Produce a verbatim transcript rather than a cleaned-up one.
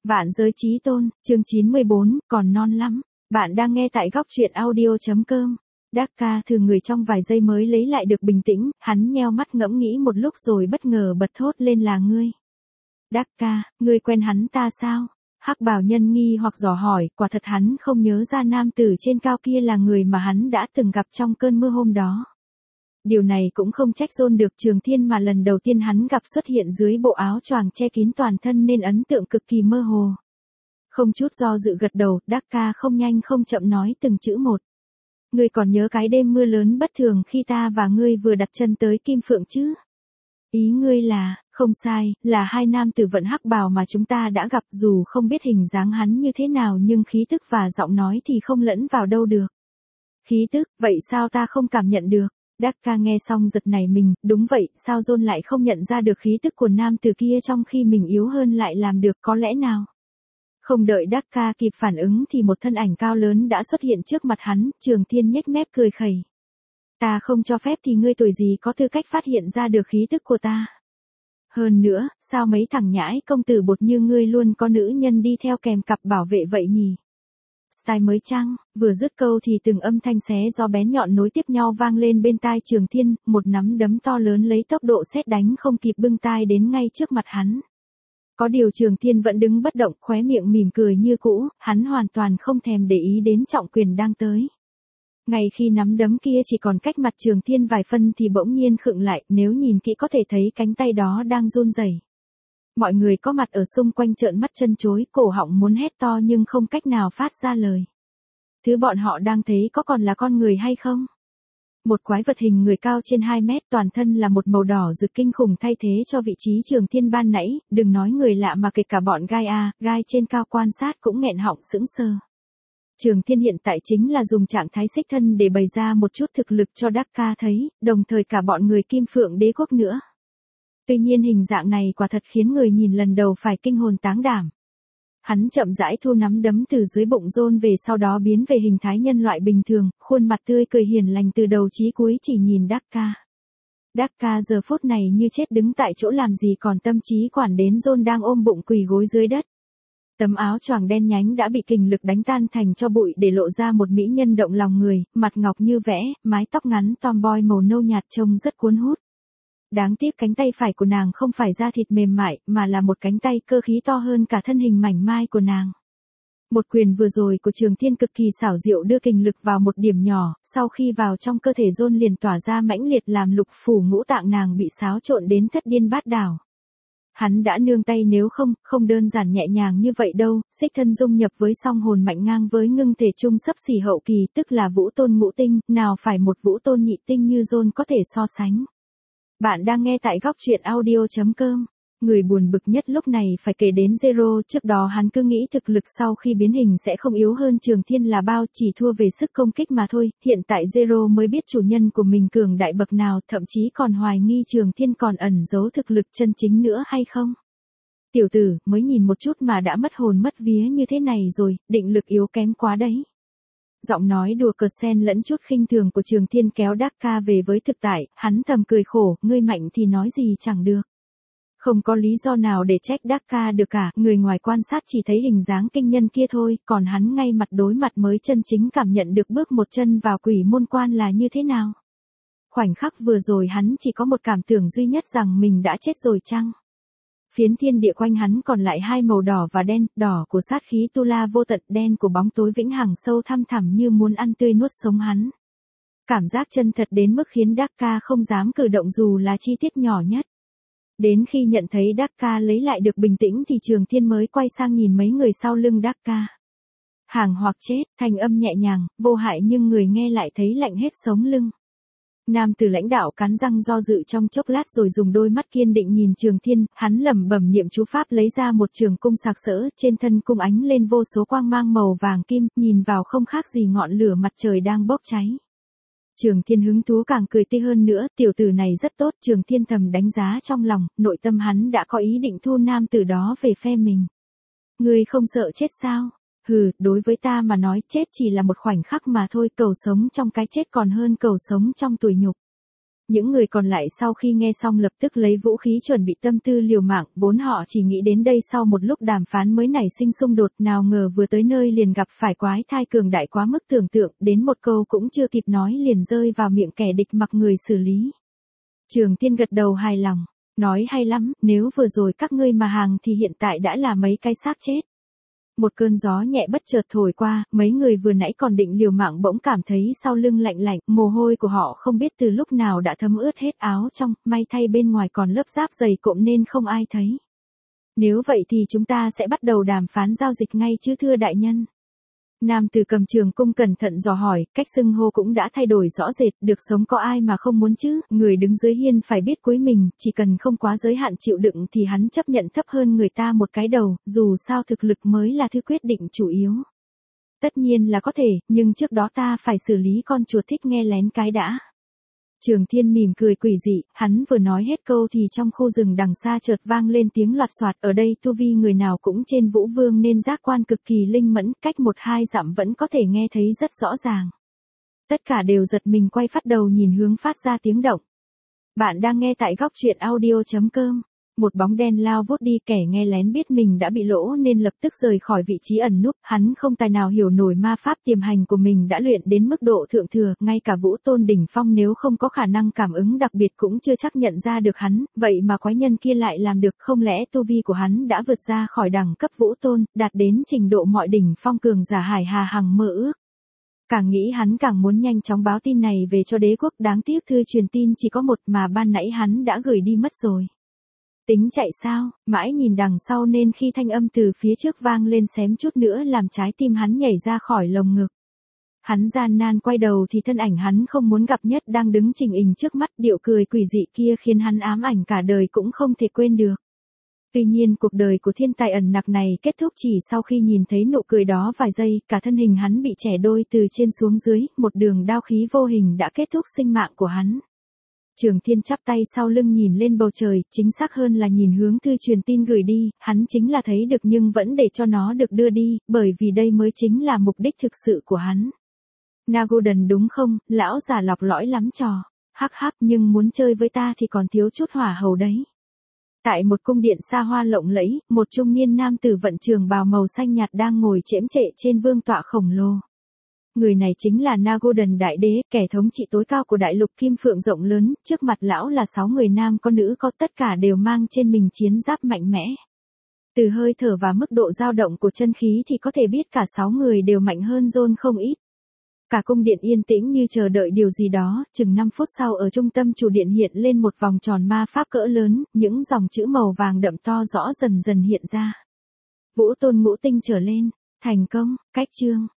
Vạn giới chí tôn, chương chín mươi bốn, còn non lắm. Bạn đang nghe tại góc truyện audio.com. Dakka thường người trong vài giây mới lấy lại được bình tĩnh, hắn nheo mắt ngẫm nghĩ một lúc rồi bất ngờ bật thốt lên là ngươi. Dakka, ngươi quen hắn ta sao? Hắc bào nhân nghi hoặc dò hỏi, quả thật hắn không nhớ ra nam tử trên cao kia là người mà hắn đã từng gặp trong cơn mưa hôm đó. Điều này cũng không trách John được, Trường Thiên mà lần đầu tiên hắn gặp xuất hiện dưới bộ áo choàng che kín toàn thân nên ấn tượng cực kỳ mơ hồ. Không chút do dự gật đầu, Dakka không nhanh không chậm nói từng chữ một. Ngươi còn nhớ cái đêm mưa lớn bất thường khi ta và ngươi vừa đặt chân tới Kim Phượng chứ? Ý ngươi là, không sai, là hai nam tử vận hắc bào mà chúng ta đã gặp, dù không biết hình dáng hắn như thế nào nhưng khí tức và giọng nói thì không lẫn vào đâu được. Khí tức, vậy sao ta không cảm nhận được? Dakka nghe xong giật nảy mình, đúng vậy, sao John lại không nhận ra được khí tức của nam tử kia trong khi mình yếu hơn lại làm được, có lẽ nào? Không đợi Dakka kịp phản ứng thì một thân ảnh cao lớn đã xuất hiện trước mặt hắn, Trường Thiên nhếch mép cười khẩy. Ta không cho phép thì ngươi tuổi gì có tư cách phát hiện ra được khí tức của ta? Hơn nữa, sao mấy thằng nhãi công tử bột như ngươi luôn có nữ nhân đi theo kèm cặp bảo vệ vậy nhỉ? Style mới chăng? Vừa dứt câu thì từng âm thanh xé gió bén nhọn nối tiếp nhau vang lên bên tai Trường Thiên, một nắm đấm to lớn lấy tốc độ sét đánh không kịp bưng tai đến ngay trước mặt hắn. Có điều Trường Thiên vẫn đứng bất động, khóe miệng mỉm cười như cũ, hắn hoàn toàn không thèm để ý đến trọng quyền đang tới. Ngay khi nắm đấm kia chỉ còn cách mặt Trường Thiên vài phân thì bỗng nhiên khựng lại, nếu nhìn kỹ có thể thấy cánh tay đó đang run rẩy. Mọi người có mặt ở xung quanh trợn mắt chân chối, cổ họng muốn hét to nhưng không cách nào phát ra lời. Thứ bọn họ đang thấy có còn là con người hay không? Một quái vật hình người cao trên hai mét, toàn thân là một màu đỏ rực kinh khủng thay thế cho vị trí Trường Thiên ban nãy, đừng nói người lạ mà kể cả bọn gai a, gai trên cao quan sát cũng nghẹn họng sững sờ. Trường Thiên hiện tại chính là dùng trạng thái xích thân để bày ra một chút thực lực cho Dakka thấy, đồng thời cả bọn người Kim Phượng đế quốc nữa. Tuy nhiên hình dạng này quả thật khiến người nhìn lần đầu phải kinh hồn táng đảm. Hắn chậm rãi thu nắm đấm từ dưới bụng John về, sau đó biến về hình thái nhân loại bình thường, khuôn mặt tươi cười hiền lành từ đầu chí cuối chỉ nhìn Dakka. Dakka giờ phút này như chết đứng tại chỗ làm gì còn tâm trí quản đến John đang ôm bụng quỳ gối dưới đất. Tấm áo choàng đen nhánh đã bị kình lực đánh tan thành cho bụi để lộ ra một mỹ nhân động lòng người, mặt ngọc như vẽ, mái tóc ngắn tomboy màu nâu nhạt trông rất cuốn hút. Đáng tiếc cánh tay phải của nàng không phải da thịt mềm mại, mà là một cánh tay cơ khí to hơn cả thân hình mảnh mai của nàng. Một quyền vừa rồi của Trường Thiên cực kỳ xảo diệu đưa kình lực vào một điểm nhỏ, sau khi vào trong cơ thể John liền tỏa ra mãnh liệt làm lục phủ ngũ tạng nàng bị xáo trộn đến thất điên bát đảo. Hắn đã nương tay, nếu không, không đơn giản nhẹ nhàng như vậy đâu, xích thân dung nhập với song hồn mạnh ngang với ngưng thể trung sấp xỉ hậu kỳ, tức là vũ tôn ngũ tinh, nào phải một vũ tôn nhị tinh như John có thể so sánh. Bạn đang nghe tại góc truyện audio.com. Người buồn bực nhất lúc này phải kể đến Zero, trước đó hắn cứ nghĩ thực lực sau khi biến hình sẽ không yếu hơn Trường Thiên là bao, chỉ thua về sức công kích mà thôi, hiện tại Zero mới biết chủ nhân của mình cường đại bậc nào, thậm chí còn hoài nghi Trường Thiên còn ẩn giấu thực lực chân chính nữa hay không. Tiểu tử, mới nhìn một chút mà đã mất hồn mất vía như thế này rồi, định lực yếu kém quá đấy. Giọng nói đùa cợt xen lẫn chút khinh thường của Trường Thiên kéo Dakka về với thực tại, hắn thầm cười khổ, ngươi mạnh thì nói gì chẳng được. Không có lý do nào để trách Dakka được cả, người ngoài quan sát chỉ thấy hình dáng kinh nhân kia thôi, còn hắn ngay mặt đối mặt mới chân chính cảm nhận được bước một chân vào quỷ môn quan là như thế nào. Khoảnh khắc vừa rồi hắn chỉ có một cảm tưởng duy nhất rằng mình đã chết rồi chăng? Phiến thiên địa quanh hắn còn lại hai màu đỏ và đen, đỏ của sát khí tu la vô tận, đen của bóng tối vĩnh hằng sâu thăm thẳm như muốn ăn tươi nuốt sống hắn. Cảm giác chân thật đến mức khiến Dakka không dám cử động dù là chi tiết nhỏ nhất. Đến khi nhận thấy Dakka lấy lại được bình tĩnh thì Trường Thiên mới quay sang nhìn mấy người sau lưng Dakka. Hàng hoặc chết, thanh âm nhẹ nhàng, vô hại nhưng người nghe lại thấy lạnh hết sống lưng. Nam tử lãnh đạo cắn răng do dự trong chốc lát rồi dùng đôi mắt kiên định nhìn Trường Thiên, hắn lẩm bẩm niệm chú pháp lấy ra một trường cung sặc sỡ, trên thân cung ánh lên vô số quang mang màu vàng kim, nhìn vào không khác gì ngọn lửa mặt trời đang bốc cháy. Trường Thiên hứng thú càng cười tươi hơn nữa, tiểu tử này rất tốt, Trường Thiên thầm đánh giá trong lòng, nội tâm hắn đã có ý định thu nam tử đó về phe mình. Ngươi không sợ chết sao? Hừ, đối với ta mà nói chết chỉ là một khoảnh khắc mà thôi, cầu sống trong cái chết còn hơn cầu sống trong tủi nhục. Những người còn lại sau khi nghe xong lập tức lấy vũ khí chuẩn bị tâm tư liều mạng, vốn họ chỉ nghĩ đến đây sau một lúc đàm phán mới nảy sinh xung đột, nào ngờ vừa tới nơi liền gặp phải quái thai cường đại quá mức tưởng tượng, đến một câu cũng chưa kịp nói liền rơi vào miệng kẻ địch mặc người xử lý. Trường Tiên gật đầu hài lòng, nói hay lắm, nếu vừa rồi các ngươi mà hàng thì hiện tại đã là mấy cái xác chết. Một cơn gió nhẹ bất chợt thổi qua, mấy người vừa nãy còn định liều mạng bỗng cảm thấy sau lưng lạnh lạnh, mồ hôi của họ không biết từ lúc nào đã thấm ướt hết áo trong, may thay bên ngoài còn lớp giáp dày cộm nên không ai thấy. Nếu vậy thì chúng ta sẽ bắt đầu đàm phán giao dịch ngay chứ thưa đại nhân. Nam tử cầm trường cung cẩn thận dò hỏi, cách xưng hô cũng đã thay đổi rõ rệt, được sống có ai mà không muốn chứ, người đứng dưới hiên phải biết cúi mình, chỉ cần không quá giới hạn chịu đựng thì hắn chấp nhận thấp hơn người ta một cái đầu, dù sao thực lực mới là thứ quyết định chủ yếu. Tất nhiên là có thể, nhưng trước đó ta phải xử lý con chuột thích nghe lén cái đã. Trường Thiên mỉm cười quỷ dị, hắn vừa nói hết câu thì trong khu rừng đằng xa chợt vang lên tiếng loạt soạt, ở đây tu vi người nào cũng trên Vũ Vương nên giác quan cực kỳ linh mẫn, cách một hai dặm vẫn có thể nghe thấy rất rõ ràng. Tất cả đều giật mình quay phát đầu nhìn hướng phát ra tiếng động. Bạn đang nghe tại góc truyện audio chấm com. Một bóng đen lao vút đi, kẻ nghe lén biết mình đã bị lỗ nên lập tức rời khỏi vị trí ẩn núp, hắn không tài nào hiểu nổi ma pháp tiềm hành của mình đã luyện đến mức độ thượng thừa, ngay cả Vũ Tôn đỉnh phong nếu không có khả năng cảm ứng đặc biệt cũng chưa chắc nhận ra được hắn, vậy mà quái nhân kia lại làm được, không lẽ tu vi của hắn đã vượt ra khỏi đẳng cấp Vũ Tôn, đạt đến trình độ mọi đỉnh phong cường giả hải hà hằng mơ ước. Càng nghĩ hắn càng muốn nhanh chóng báo tin này về cho đế quốc, đáng tiếc thư truyền tin chỉ có một mà ban nãy hắn đã gửi đi mất rồi. Tính chạy sao, mãi nhìn đằng sau nên khi thanh âm từ phía trước vang lên xém chút nữa làm trái tim hắn nhảy ra khỏi lồng ngực. Hắn gian nan quay đầu thì thân ảnh hắn không muốn gặp nhất đang đứng chình ình trước mắt, điệu cười quỷ dị kia khiến hắn ám ảnh cả đời cũng không thể quên được. Tuy nhiên cuộc đời của thiên tài ẩn nặc này kết thúc chỉ sau khi nhìn thấy nụ cười đó vài giây, cả thân hình hắn bị chẻ đôi từ trên xuống dưới, một đường đao khí vô hình đã kết thúc sinh mạng của hắn. Trường Thiên chắp tay sau lưng nhìn lên bầu trời, chính xác hơn là nhìn hướng thư truyền tin gửi đi, hắn chính là thấy được nhưng vẫn để cho nó được đưa đi, bởi vì đây mới chính là mục đích thực sự của hắn. Nagodan đúng không, lão già lọc lõi lắm trò, hắc hắc, nhưng muốn chơi với ta thì còn thiếu chút hỏa hầu đấy. Tại một cung điện xa hoa lộng lẫy, một trung niên nam tử vận trường bào màu xanh nhạt đang ngồi chễm trệ trên vương tọa khổng lồ. Người này chính là Nagodan Đại Đế, kẻ thống trị tối cao của đại lục Kim Phượng rộng lớn, trước mặt lão là sáu người nam có nữ có, tất cả đều mang trên mình chiến giáp mạnh mẽ. Từ hơi thở và mức độ dao động của chân khí thì có thể biết cả sáu người đều mạnh hơn John không ít. Cả cung điện yên tĩnh như chờ đợi điều gì đó, chừng năm phút sau ở trung tâm chủ điện hiện lên một vòng tròn ma pháp cỡ lớn, những dòng chữ màu vàng đậm to rõ dần dần hiện ra. Vũ Tôn ngũ tinh trở lên, thành công, cách chương.